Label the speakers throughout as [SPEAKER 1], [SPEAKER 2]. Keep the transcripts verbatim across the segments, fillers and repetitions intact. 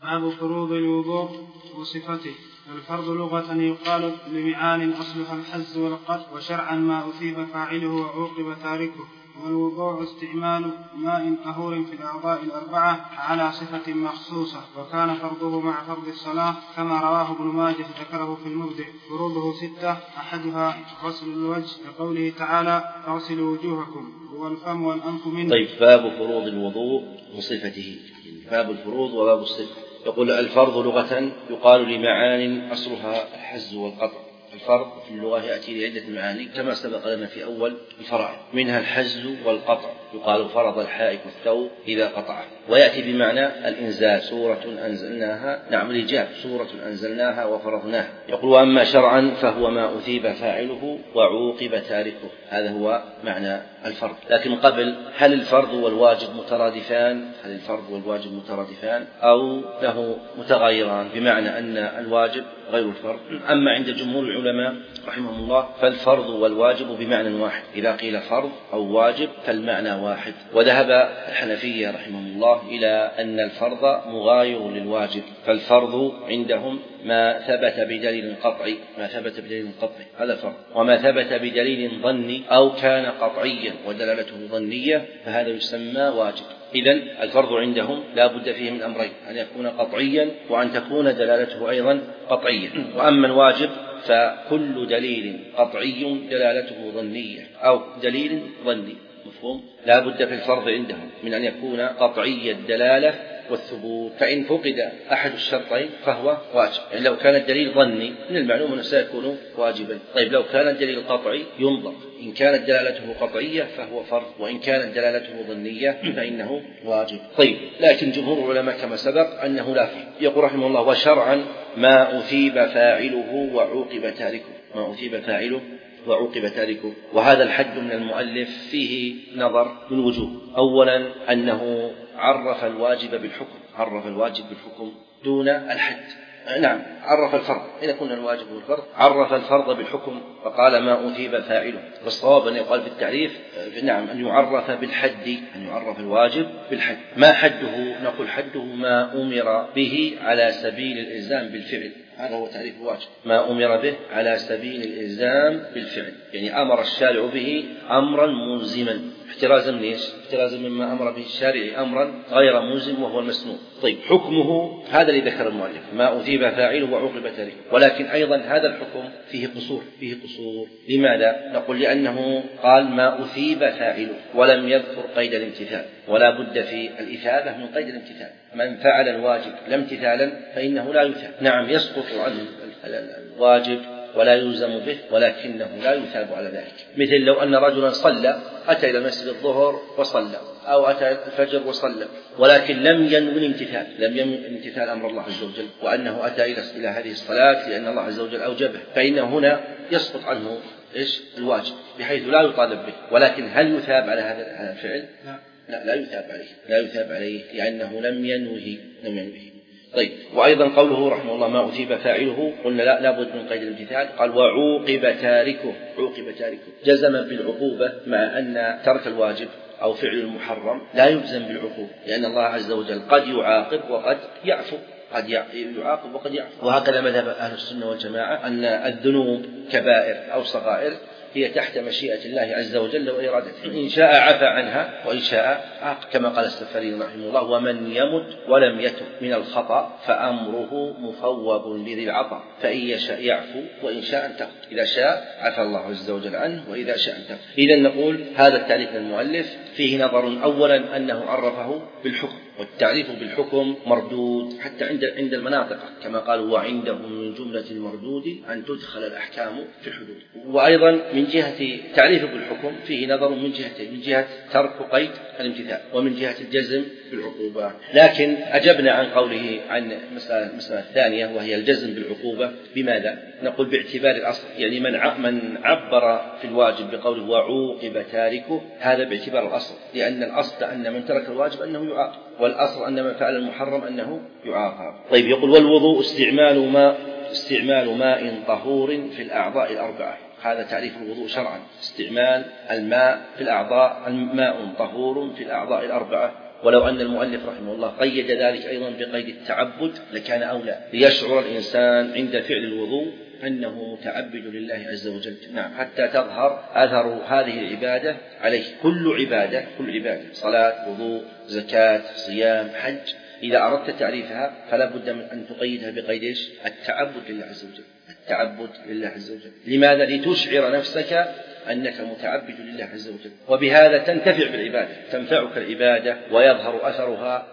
[SPEAKER 1] باب فروض الوضوء وصفته. الفرض لغة يقال لمعان أصلها الحز والقطع، وشرعا ما أثيب فاعله وعوقب تاركه. والوضوء استعمال ماء طهور في الأعضاء الأربعة على صفة مخصوصة، وكان فرضه مع فرض الصلاة كما رواه ابن ماجه ذكره في المبدع. فروضه ستة، أحدها غسل الوجه لقوله تعالى فاغسلوا وجوهكم، والفم والأنف منه.
[SPEAKER 2] طيب، باب فروض الوضوء وصفته. باب الفروض وباب الصفة. يقول الفرض لغة يقال لمعان أصلها الحز والقطع. الفرض في اللغة يأتي لعدة معاني كما سبق لنا في أول الفرائض، منها الحز والقطع، يقال فرض الحائك الثوب إذا قطعه، ويأتي بمعنى الإنزال، سورة أنزلناها، نعم الإجاب، سورة أنزلناها وفرضناها. يقول وأما شرعا فهو ما أثيب فاعله وعوقب تاركه، هذا هو معنى الفرض. لكن قبل، هل الفرض والواجب مترادفان؟ هل الفرض والواجب مترادفان أو له متغايران، بمعنى أن الواجب غير الفرض؟ أما عند جمهور العلماء رحمهم الله فالفرض والواجب بمعنى واحد، إذا قيل فرض أو واجب فالمعنى واحد. وذهب الحنفية رحمهم الله إلى أن الفرض مغاير للواجب، فالفرض عندهم ما ثبت بدليل قطعي، ما ثبت بدليل قطعي هذا فرض، وما ثبت بدليل ظني أو كان قطعيا ودلالته ظنية فهذا يسمى واجب. إذن الفرض عندهم لا بد فيه من أمرين، أن يكون قطعيا وأن تكون دلالته أيضا قطعية. وأما الواجب فكل دليل قطعي دلالته ظنية أو دليل ظني، مفهوم؟ لا بد في الفرض عندهم من أن يكون قطعي الدلالة والثبوت، فإن فقد أحد الشرطين فهو واجب. يعني لو كان الدليل ظني من المعلوم أنه سيكون واجبا. طيب لو كان الدليل قطعي ينظر، إن كانت دلالته قطعية فهو فرض، وإن كانت دلالته ظنية فإنه واجب. طيب، لكن جمهور العلماء كما سبق أنه لا فيه. يقول رحمه الله وشرعا ما أثيب فاعله وعوقب تاركه، ما أثيب فاعله وعوقب تاركه. وهذا الحد من المؤلف فيه نظر من وجوه. أولا أنه عرف الواجب بالحكم، عرف الواجب بالحكم دون الحد. نعم، عرف الفرض، إذا كنا الواجب والفرض عرف الفرض بالحكم فقال ما أثيب فاعله. والصواب أن يقال في التعريف نعم أن يعرف بالحد، أن يعرف الواجب بالحد. ما حده؟ نقول حده ما أمر به على سبيل الإلزام بالفعل، هذا هو تعريف الواجب، ما أمر به على سبيل الإلزام بالفعل، يعني أمر الشارع به أمرا ملزما، احترازا من ايش؟ احترازا مما امر به الشارع امرا غير ملزم وهو المسنون. طيب، حكمه هذا اللي ذكر المؤلف، ما اثيب فاعله وعوقب تاركه. ولكن ايضا هذا الحكم فيه قصور، فيه قصور. لماذا؟ نقول لانه قال ما اثيب فاعله ولم يذكر قيد الامتثال، ولا بد في الاثابه من قيد الامتثال. من فعل الواجب لا امتثالا فانه لا يثاب. نعم، يسقط عنه الواجب ولا يلزم به، ولكنه لا يثاب على ذلك. مثل لو أن رجلا صلى، أتى إلى مسجد الظهر وصلى، أو أتى الفجر وصلى، ولكن لم ينوي الامتثال، لم ينوي امتثال أمر الله عز وجل، وأنه أتى إلى هذه الصلاة لأن الله عز وجل أوجبه، فإن هنا يسقط عنه إيش؟ الواجب، بحيث لا يطالب به. ولكن هل يثاب على هذا الفعل؟ لا. لا, لا يثاب عليه، لا يثاب عليه لأنه لم ينوه، لم ينوه. طيب، وأيضا قوله رحمه الله ما أثيب فاعله، قلنا لا لابد من قيد الامتثال. قال وعوقب تاركه، عوقب تاركه جزم بالعقوبة، مع أن ترك الواجب أو فعل المحرم لا يجزم بالعقوبة، لأن الله عز وجل قد يعاقب وقد يعفو، قد يعاقب وقد يعفو. وهكذا مذهب أهل السنة والجماعة أن الذنوب كبائر أو صغائر هي تحت مشيئة الله عز وجل وإرادته، إن شاء عفى عنها وإن شاء عاقب، كما قال السفاري رحمه الله ومن يمت ولم يتب من الخطأ فأمره مفوض لذي العطاء، فإن يشاء يعفو وإن شاء انتقم، إذا شاء عفى الله عز وجل عنه وإذا شاء انتقم. إذن نقول هذا التعريف من المؤلف فيه نظر. أولا أنه عرفه بالحكم، والتعريف بالحكم مردود حتى عند عند المناطق، كما قالوا وعندهم من جملة المردود أن تدخل الأحكام في الحدود. وأيضا من جهة تعريف بالحكم فيه نظر من جهتين، من جهة ترك قيد الامتثال ومن جهة الجزم بالعقوبة. لكن أجبنا عن قوله عن المسألة الثانية وهي الجزم بالعقوبة. بماذا؟ نقول باعتبار الأصل، يعني من من عبر في الواجب بقوله وعوقب تاركه هذا باعتبار الأصل، لأن الأصل أن من ترك الواجب أنه يعاقب، والأصل أن من فعل المحرم أنه يعاقب. طيب، يقول والوضوء استعمال ماء استعمال ماء طهور في الأعضاء الأربعة، هذا تعريف الوضوء شرعا، استعمال الماء في الأعضاء، الماء طهور في الأعضاء الأربعة، ولو أن المؤلف رحمه الله قيد ذلك أيضا بقيد التعبد لكان أولى، ليشعر الإنسان عند فعل الوضوء أنه متعبد لله عز وجل. نعم، حتى تظهر أثر هذه العبادة عليه. كل عبادة كل عبادة صلاة، وضوء، زكاة، صيام، حج، إذا أردت تعريفها فلا بد من أن تقيدها بقيد التعبد لله عز وجل. التعبد لله عز وجل لماذا؟ لتشعر نفسك أنك متعبد لله عز وجل، وبهذا تنتفع بالعبادة، تنفعك العبادة ويظهر أثرها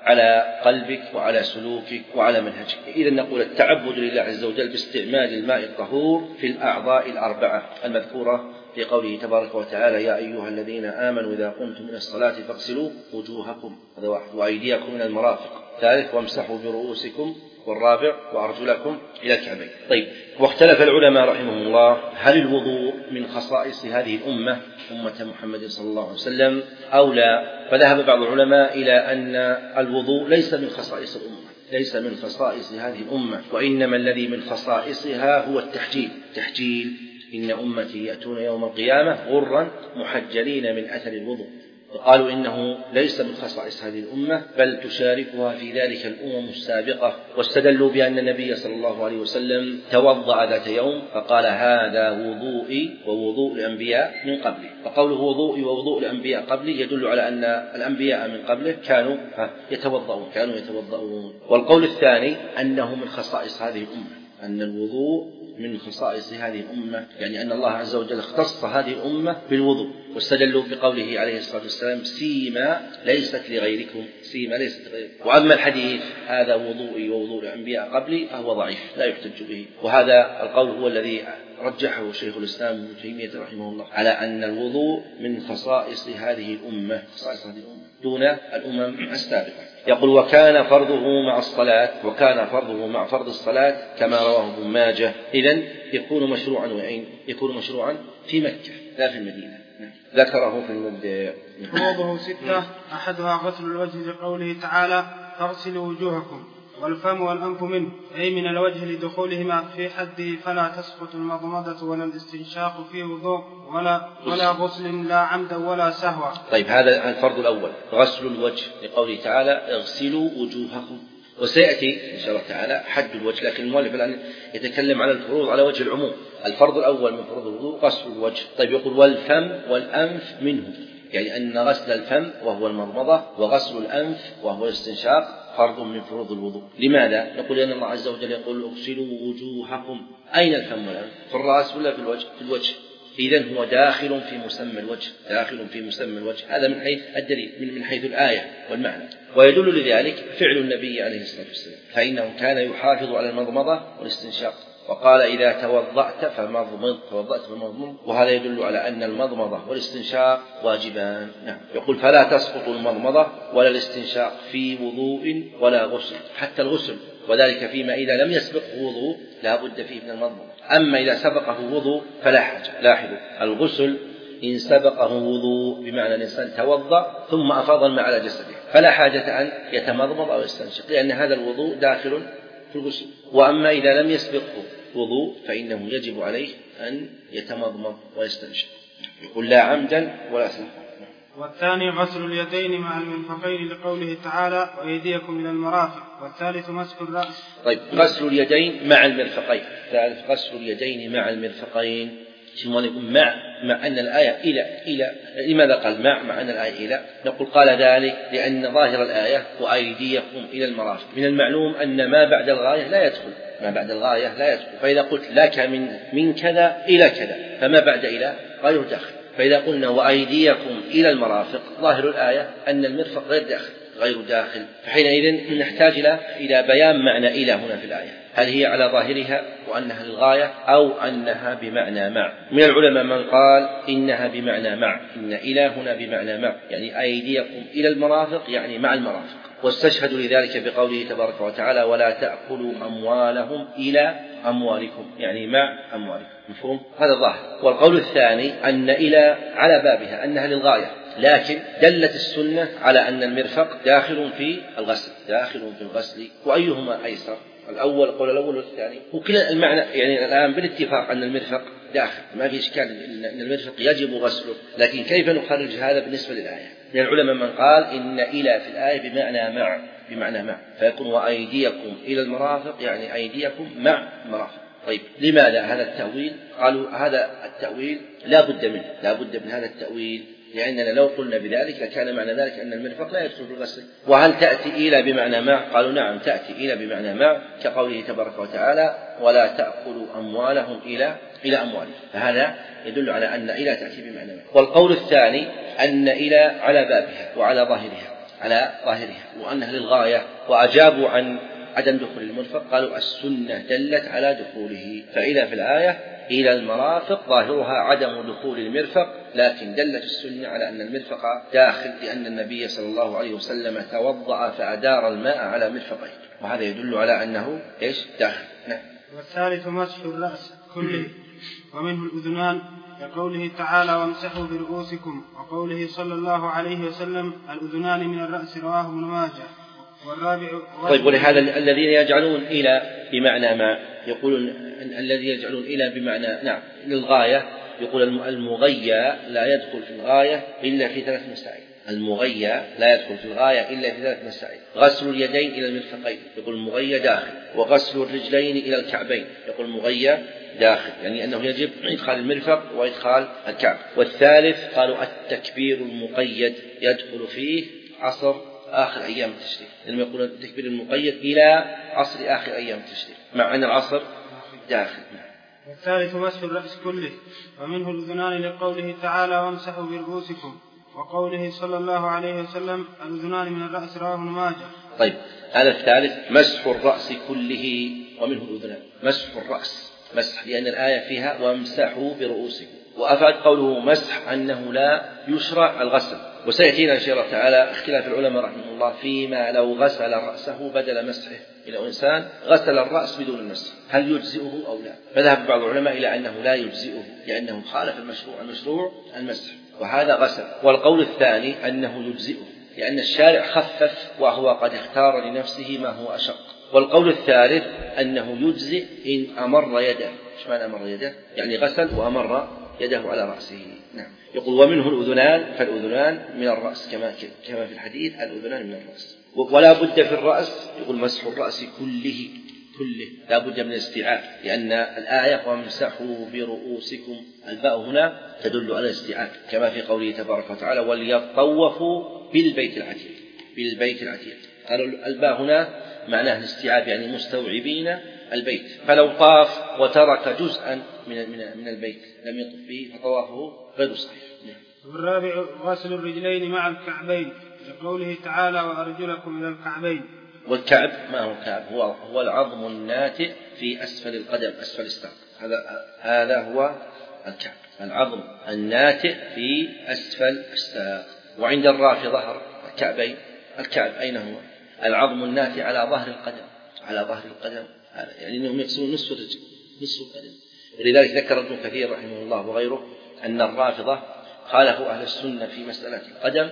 [SPEAKER 2] على قلبك وعلى سلوكك وعلى منهجك. إذا نقول التعبد لله عز وجل باستعمال الماء الطهور في الأعضاء الأربعة المذكورة في قوله تبارك وتعالى: يا أيها الذين آمنوا إذا قمتم من الصلاة فاغسلوا وجوهكم، هذا واحد، وأيديكم من المرافق، ثالث وامسحوا برؤوسكم، والرابع وأرجلكم إلى الكعبين. طيب، واختلف العلماء رحمهم الله هل الوضوء من خصائص هذه الأمة أمة محمد صلى الله عليه وسلم أو لا؟ فذهب بعض العلماء إلى أن الوضوء ليس من خصائص الأمة، ليس من خصائص هذه الأمة، وإنما الذي من خصائصها هو التحجيل. تحجيل: إن أمتي يأتون يوم القيامة غرا محجلين من أثر الوضوء. وقالوا إنه ليس من خصائص هذه الأمة بل تشاركها في ذلك الأمم السابقة، واستدلوا بأن النبي صلى الله عليه وسلم توضأ ذات يوم فقال: هذا وضوئي ووضوء الأنبياء من قبلي. فقوله وضوئي ووضوء الأنبياء قبلي يدل على أن الأنبياء من قبله كانوا يتوضؤون كانوا يتوضؤون والقول الثاني أنه من خصائص هذه الأمة، أن الوضوء من خصائص هذه الأمة، يعني أن الله عز وجل اختص هذه الأمة بالوضوء، واستدلوا بقوله عليه الصلاة والسلام: سيما ليست لغيركم، سيما ليست لغيركم. وأما الحديث هذا وضوئي ووضوء الأنبياء قبلي فهو ضعيف لا يحتج به، وهذا القول هو الذي رجحه شيخ الإسلام ابن تيمية رحمه الله على أن الوضوء من خصائص هذه الأمة، خصائص هذه الأمة دون الأمم السابقة. يقول: وكان فرضه مع الصلاة، وكان فرضه مع فرض الصلاة كما رواه ابن ماجه. إذن يكون مشروعا وين؟ يكون مشروعا في مكة لا في المدينة. ذكره في المبدأ.
[SPEAKER 1] فروضه ستة، أحدها غسل الوجه لقوله تعالى: فاغسلوا وجوهكم، والفم والأنف منه، أي من الوجه لدخولهما في حده، فلا تسقط المضمضة ولا الاستنشاق في وضوء ولا, ولا غسل لا عمدا ولا سهوا.
[SPEAKER 2] طيب، هذا الفرض الأول غسل الوجه لقوله تعالى: اغسلوا وجوهكم، وسيأتي إن شاء الله تعالى حد الوجه، لكن المؤلف الآن يتكلم على الفروض على وجه العموم. الفرض الأول من فروض الوضوء غسل الوجه. طيب، يقول: والفم والأنف منه، يعني أن غسل الفم وهو المضمضة وغسل الأنف وهو الاستنشاق فرض من فروض الوضوء. لماذا؟ نقول لأن الله عز وجل يقول: اغسلوا وجوهكم. أين الفم والأنف؟ في الرأس ولا في الوجه؟ في الوجه. إذن هو داخل في مسمى الوجه، داخل في مسمى الوجه. هذا من حيث الدليل، من حيث الآية والمعنى. ويدل لذلك فعل النبي عليه الصلاة والسلام، فإنه كان يحافظ على المضمضة والاستنشاق، وقال: إذا توضأت فمضمض، توضأت فمضمض. وهذا يدل على أن المضمضة والاستنشاق واجبان. نعم. يقول: فلا تسقط المضمضة ولا الاستنشاق في وضوء ولا غسل، حتى الغسل، وذلك فيما إذا لم يسبقه وضوء لا بد فيه من المضمضة. أما إذا سبقه وضوء فلا حاجة. لاحظوا، الغسل إن سبقه وضوء بمعنى الإنسان توضأ ثم أفاض الماء على جسده فلا حاجة أن يتمضمض أو يستنشق، لأن هذا الوضوء داخل في الغسل. وأما إذا لم يسبقه وضوء فإنه يجب عليه أن يتمضمض ويستنشق. يقول: لا عمدا ولا سهوا.
[SPEAKER 1] والثاني غسل اليدين مع المرفقين لقوله تعالى: وأيديكم إلى المرافق. والثالث مسح الرأس.
[SPEAKER 2] طيب، غسل اليدين مع المرفقين. ثالث غسل اليدين مع المرفقين. شو يقول مع مع أن الآية إلى إلى لماذا قال مع مع أن الآية إلى؟ نقول قال ذلك لأن ظاهر الآية وأيديكم إلى المرافق، من المعلوم أن ما بعد الغاية لا يدخل، ما بعد الغاية لا يدخل. فإذا قلت لك من من كذا إلى كذا فما بعد إلى غير داخل. فإذا قلنا وأيديكم إلى المرافق ظاهر الآية أن المرفق غير داخل غير داخل فحينئذ نحتاج إلى إلى بيان معنى إلى هنا في الآية، هل هي على ظاهرها وأنها للغاية أو أنها بمعنى مع؟ من العلماء من قال إنها بمعنى مع، إن إلى هنا بمعنى مع، يعني أيديكم إلى المرافق يعني مع المرافق، واستشهدوا لذلك بقوله تبارك وتعالى: ولا تأكلوا أموالهم إلى أموالكم، يعني مع أموالكم. مفهوم؟ هذا ظاهر. والقول الثاني أن إلى على بابها أنها للغاية، لكن دلت السنة على أن المرفق داخل في الغسل، داخل في الغسل، وأيهما أيسر؟ الأول قول الأول والثاني، وكلا المعنى يعني الآن بالاتفاق أن المرفق داخل، ما في إشكال أن المرفق يجب غسله، لكن كيف نخرج هذا بالنسبة للآية؟ من العلماء من قال إن إلى في الآية بمعنى مع بمعنى مع فيكون وأيديكم إلى المرافق يعني أيديكم مع المرافق. طيب لماذا هذا التأويل؟ قالوا هذا التأويل لا بد منه لا بد من هذا التأويل لأننا لو قلنا بذلك لكان معنى ذلك أن المرفق لا يدخل في الغسل. وهل تأتي إلى بمعنى مع؟ قالوا نعم تأتي إلى بمعنى مع كقوله تبارك وتعالى ولا تأكلوا أموالهم إلى إلى أموالهم، فهذا يدل على أن إلى تأتي بمعنى مع. والقول الثاني أن إلى على بابها وعلى ظاهرها على ظاهرها وأنها للغاية، وأجابوا عن عدم دخول المرفق قالوا السنة دلت على دخوله، فإلى في الآية إلى المرافق ظاهرها عدم دخول المرفق، لكن دلت السنة على أن المرفق داخل لأن النبي صلى الله عليه وسلم توضأ فأدار الماء على مرفقيه، وهذا يدل على أنه إيش داخل. نعم.
[SPEAKER 1] والثالث مسح الرأس كله ومنه الأذنان لقوله تعالى وامسحوا برؤوسكم، وقوله صلى الله عليه وسلم الأذنان من الرأس رواه ابن ماجه. والرابع
[SPEAKER 2] طيب ولهذا الذين يجعلون إلى بمعنى ما يقولون الذي يجعلون إلى بمعنى نعم للغاية يقول المغيى لا يدخل في الغاية إلا في ثلاث مسائل. المغيى لا يدخل في الغاية إلا في ثلاث مسائل: غسل اليدين إلى المرفقين يقول المغيى داخل، وغسل الرجلين إلى الكعبين يقول المغيى داخل، يعني أنه يجب إدخال المرفق وإدخال الكعب. والثالث قالوا التكبير المقيد يدخل فيه عصر آخر أيام التشريق، لما يقول التكبير المقيد إلى عصر آخر أيام التشريق مع أن العصر داخل.
[SPEAKER 1] والثالث مسح الرأس كله ومنه الأذنان لقوله تعالى وامسحوا برؤوسكم، وقوله صلى الله عليه وسلم الأذنان من الرأس رواه ابن ماجه.
[SPEAKER 2] طيب هذا الثالث مسح الرأس كله ومنه الأذنان. مسح الرأس مسح لأن الآية فيها وامسحوا برؤوسكم، وأفاد قوله مسح أنه لا يشرع الغسل. وسيأتينا إن شاء الله تعالى اختلاف العلماء رحمه الله فيما لو غسل رأسه بدل مسحه، إلى إنسان غسل الرأس بدون المسح هل يجزئه أو لا؟ فذهب بعض العلماء إلى أنه لا يجزئه لأنه خالف المشروع المشروع المسح، وهذا غسل. والقول الثاني أنه يجزئه لأن الشارع خفف وهو قد اختار لنفسه ما هو أشق. والقول الثالث أنه يجزئ إن أمر يده. إيش معنى أمر يده؟ يعني غسل وأمر يده على رأسه. نعم. يقول ومنه الأذنان، فالأذنان من الرأس كما كما في الحديث الأذنان من الرأس. ولا بد في الرأس يقول مسح الرأس كله كله لا بد من الاستيعاب، لأن الآية وامسحوا برؤوسكم الباء هنا تدل على الاستيعاب كما في قوله تبارك وتعالى وليطوفوا بالبيت العتيق بالبيت العتيق. قالوا الباء هنا معناه الاستيعاب يعني مستوعبين البيت، فلو طاف وترك جزءا من من من البيت لم يطف به فطوافه غير صحيح.
[SPEAKER 1] والرابع غسل الرجلين مع الكعبين لقوله تعالى وأرجلكم إلى الكعبين.
[SPEAKER 2] والكعب ما هو الكعب؟ هو هو العظم الناتئ في أسفل القدم أسفل الساق، هذا هذا هو الكعب، العظم الناتئ في أسفل الساق. وعند الرافضة ظهر الكعبين، الكعب أين هو؟ العظم الناتئ على ظهر القدم على ظهر القدم هذا يعني أنهم يقصدون نصف الرجل نصف القدم. ولذلك ذكر ابن كثير رحمه الله وغيره أن الرافضة خالفوا أهل السنة في مسألة القدم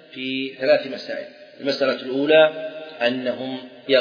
[SPEAKER 2] في ثلاث مسائل. المسألة الأولى أنهم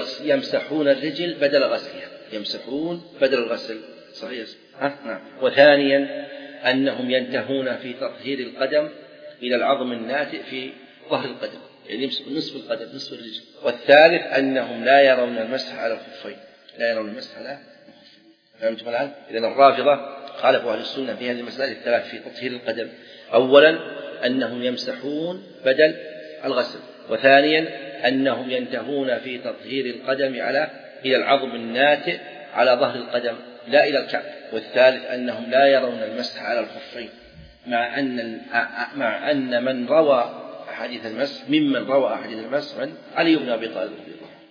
[SPEAKER 2] يمسحون الرجل بدل غسلها يمسحون بدل الغسل صحيح نعم. وثانيا أنهم ينتهون في تطهير القدم إلى العظم الناتئ في ظهر القدم يعني نصف القدم نصف الرجل. والثالث أنهم لا يرون المسح على الخفين لا يرون المسح على الخفين. فهمتم الآن؟ إذن الرافضة خالفوا أهل السنة في هذه المسائل الثلاث في تطهير القدم. أولا أنهم يمسحون بدل الغسل، وثانيا أنهم ينتهون في تطهير القدم على إلى العظم الناتئ على ظهر القدم لا إلى الكعب. والثالث أنهم لا يرون المسح على الخفين، مع أن مع أن من روى أحاديث المسح ممن روى أحاديث المسح من علي بن أبي طالب رضي الله عنه